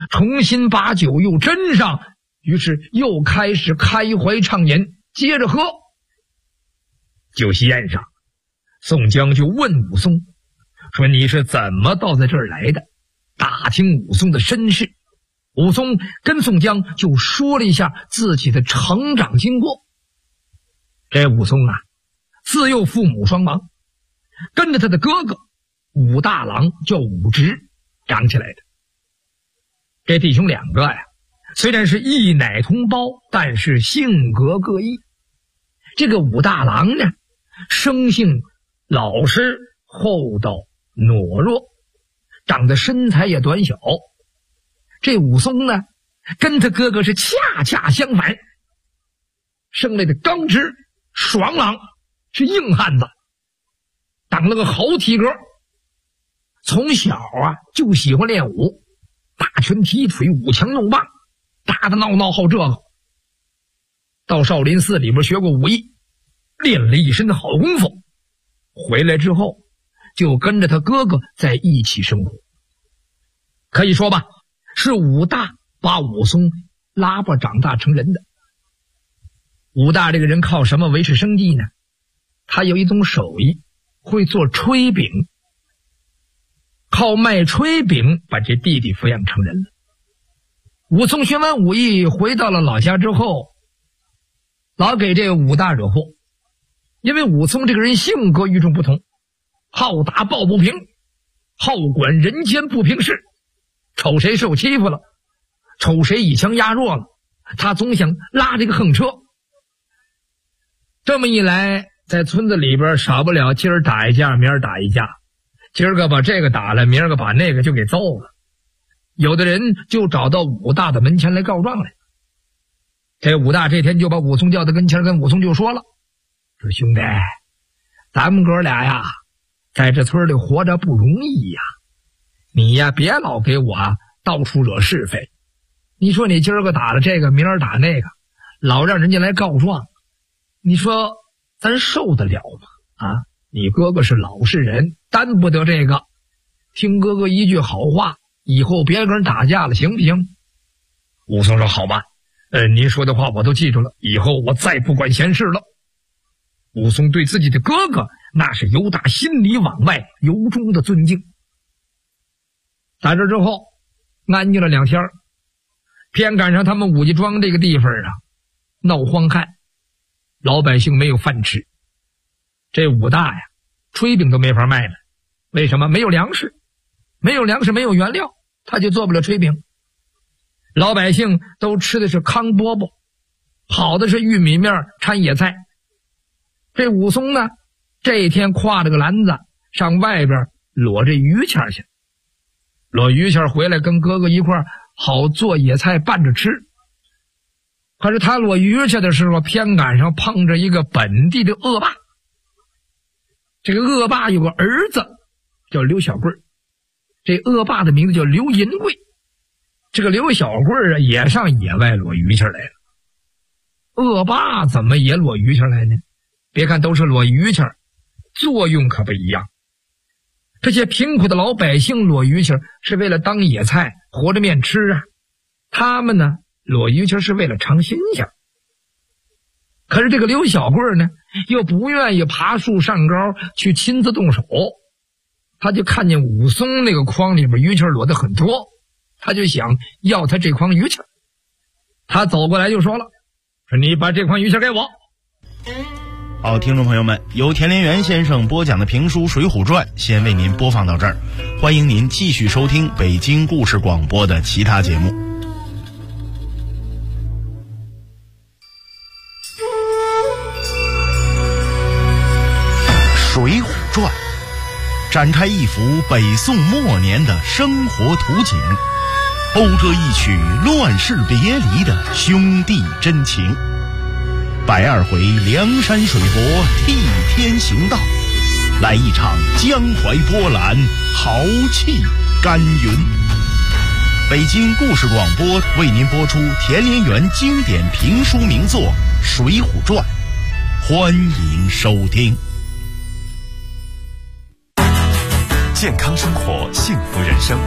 重新把酒又斟上，于是又开始开怀畅饮，接着喝。酒席宴上，宋江就问武松说：“你是怎么到在这儿来的？”打听武松的身世，武松跟宋江就说了一下自己的成长经过。这武松啊，自幼父母双亡，跟着他的哥哥武大郎叫武直长起来的。这弟兄两个呀，虽然是一奶同胞，但是性格各异。这个武大郎呢，生性老实厚道懦弱，长得身材也短小。这武松呢，跟他哥哥是恰恰相反，生来的刚直爽朗，是硬汉子，长了个好体格。从小啊就喜欢练武，打拳踢腿，舞枪弄棒，打打闹闹好这个。到少林寺里边学过武艺，练了一身的好功夫，回来之后就跟着他哥哥在一起生活。可以说吧，是武大把武松拉拔长大成人的。武大这个人靠什么维持生计呢？他有一种手艺，会做炊饼，靠卖炊饼把这弟弟抚养成人了。武松学完武艺回到了老家之后，老给这个武大惹祸。因为武松这个人性格与众不同，好打抱不平，好管人间不平事，瞅谁受欺负了，瞅谁以强压弱了，他总想拉这个横车。这么一来，在村子里边少不了今儿打一架，明儿打一架，今儿个把这个打了，明儿个把那个就给揍了。有的人就找到武大的门前来告状来。这武大这天就把武松叫到跟前，跟武松就说了，说兄弟，咱们哥俩呀，在这村里活着不容易呀，你呀别老给我到处惹是非。你说你今儿个打了这个，明儿打那个，老让人家来告状，你说咱受得了吗？啊，你哥哥是老实人，担不得这个。听哥哥一句好话，以后别跟人打架了，行不行？武松说好吧，您说的话我都记住了，以后我再不管闲事了。武松对自己的哥哥那是由打心里往外由衷的尊敬。打这之后安静了2天，偏赶上他们武家庄这个地方啊闹荒旱，老百姓没有饭吃。这武大呀炊饼都没法卖了，为什么？没有粮食，没有粮食，没有原料，他就做不了炊饼。老百姓都吃的是糠饽饽，好的是玉米面掺野菜。这武松呢，这一天挎着个篮子上外边裸这鱼签去，裸鱼签回来跟哥哥一块好做野菜拌着吃。可是他裸鱼签的时候，偏赶上碰着一个本地的恶霸。这个恶霸有个儿子叫刘小贵，这恶霸的名字叫刘银贵。这个刘小贵啊也上野外裸鱼签来了。恶霸怎么也裸鱼签来呢？别看都是裸鱼签，作用可不一样。这些贫苦的老百姓裸鱼签是为了当野菜和着面吃啊，他们呢裸鱼签是为了尝新鲜。可是这个刘小贵呢又不愿意爬树上高去亲自动手，他就看见武松那个筐里边鱼签裸的很多，他就想要他这筐鱼签。他走过来就说了，说你把这筐鱼签给我。 好，听众朋友们，由田连元先生播讲的评书《水浒传》先为您播放到这儿，欢迎您继续收听北京故事广播的其他节目。《水浒传》展开一幅北宋末年的生活图景，讴歌一曲乱世别离的兄弟真情。120回梁山水泊替天行道，来一场江淮波澜豪气干云。北京故事广播为您播出田连元经典评书名作《水浒传》，欢迎收听。 健康生活，幸福人生。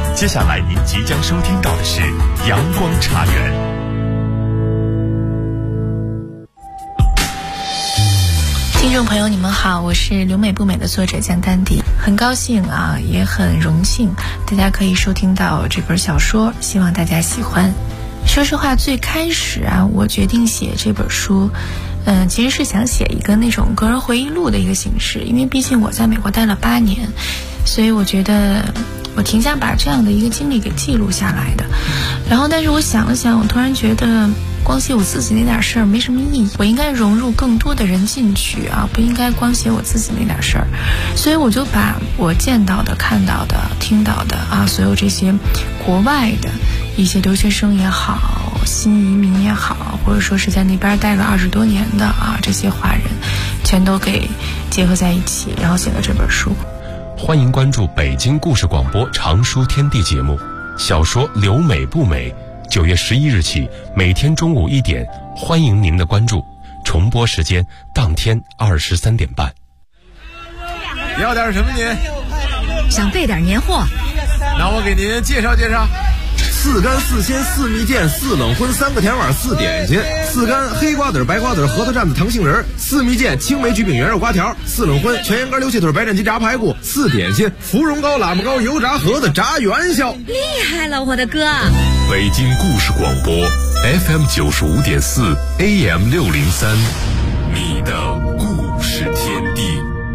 接下来您即将收听到的是阳光茶园。 听众朋友你们好，我是留美不美的作者江丹迪，很高兴也很荣幸大家可以收听到这本小说，希望大家喜欢。说实话，最开始我决定写这本书其实是想写一个那种个人回忆录的一个形式，因为毕竟我在美国待了8年，所以我觉得我挺想把这样的一个经历给记录下来的。然后但是我想了想，我突然觉得光写我自己那点事儿没什么意义，我应该融入更多的人进去不应该光写我自己那点事儿。所以我就把我见到的、看到的、听到的所有这些国外的一些留学生也好，新移民也好，或者说是在那边待了20多年的这些华人，全都给结合在一起，然后写了这本书。 欢迎关注北京故事广播长书天地节目，小说《留美不美》9月11日起每天中午1点，欢迎您的关注，重播时间当天23点半。 要点什么您？ 想备点年货， 那我给您介绍介绍。4干4鲜4蜜饯4冷荤3个甜碗4点心，4干黑瓜子白瓜子核桃蘸子糖杏仁，4蜜饯青梅橘饼圆肉瓜条，4冷荤全羊肝溜蟹腿白斩鸡炸排骨，4点心芙蓉糕喇嘛糕油炸盒子炸元宵。 厉害了我的哥！ 北京故事广播 FM 95.4 AM 603，你的故事天地。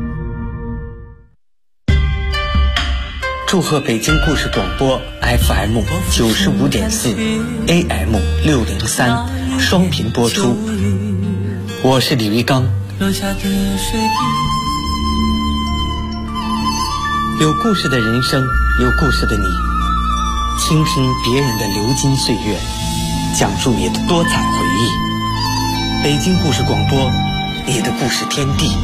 祝贺北京故事广播 FM 95.4 AM 603双频播出，我是李维刚。有故事的人生，有故事的你，倾听别人的流金岁月，讲述你的多彩回忆。北京故事广播，你的故事天地。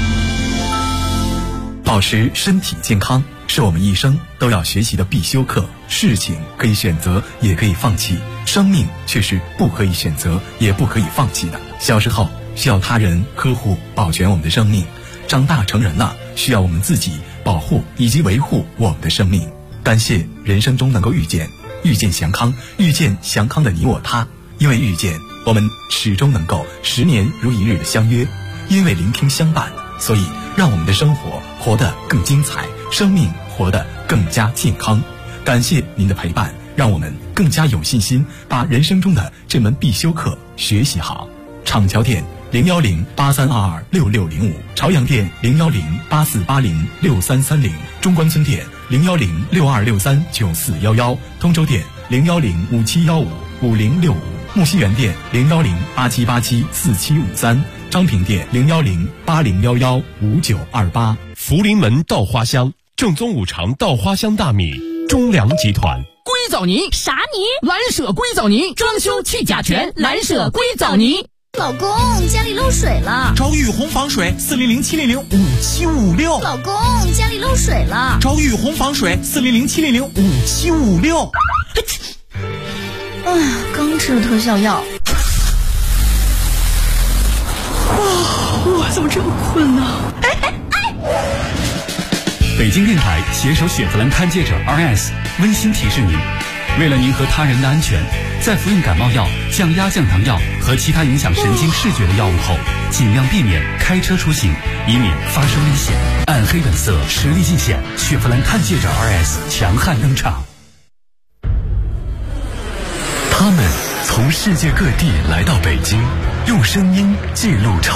保持身体健康是我们一生都要学习的必修课。事情可以选择，也可以放弃，生命却是不可以选择，也不可以放弃的。小时候需要他人呵护保全我们的生命，长大成人了需要我们自己保护以及维护我们的生命。感谢人生中能够遇见祥康，遇见祥康的你我他。因为遇见，我们始终能够10年如一日的相约；因为聆听相伴，所以让我们的生活活得更精彩，生命活得更加健康。感谢您的陪伴，让我们更加有信心把人生中的这门必修课学习好。厂桥店01083226605，朝阳店01084806330，中关村店01062639411，通州店01057155065，木樨园店01087874753，张平店01080115928。 福临门稻花香，正宗5常稻花香大米，中粮集团。 硅藻泥啥泥？ 蓝舍硅藻泥，装修去甲醛，蓝舍硅藻泥。 老公，家里漏水了， 找雨虹防水400-700-5756。 老公，家里漏水了， 找雨虹防水400-700-5756。 刚吃了特效药。我怎么这么困呢？ 北京电台携手雪佛兰探界者 RS 温馨提示您，为了您和他人的安全，在服用感冒药、降压降糖药和其他影响神经视觉的药物后，尽量避免开车出行，以免发生危险。暗黑本色，实力尽显，雪佛兰探界者 RS 强悍登场。 他们从世界各地来到北京，用声音记录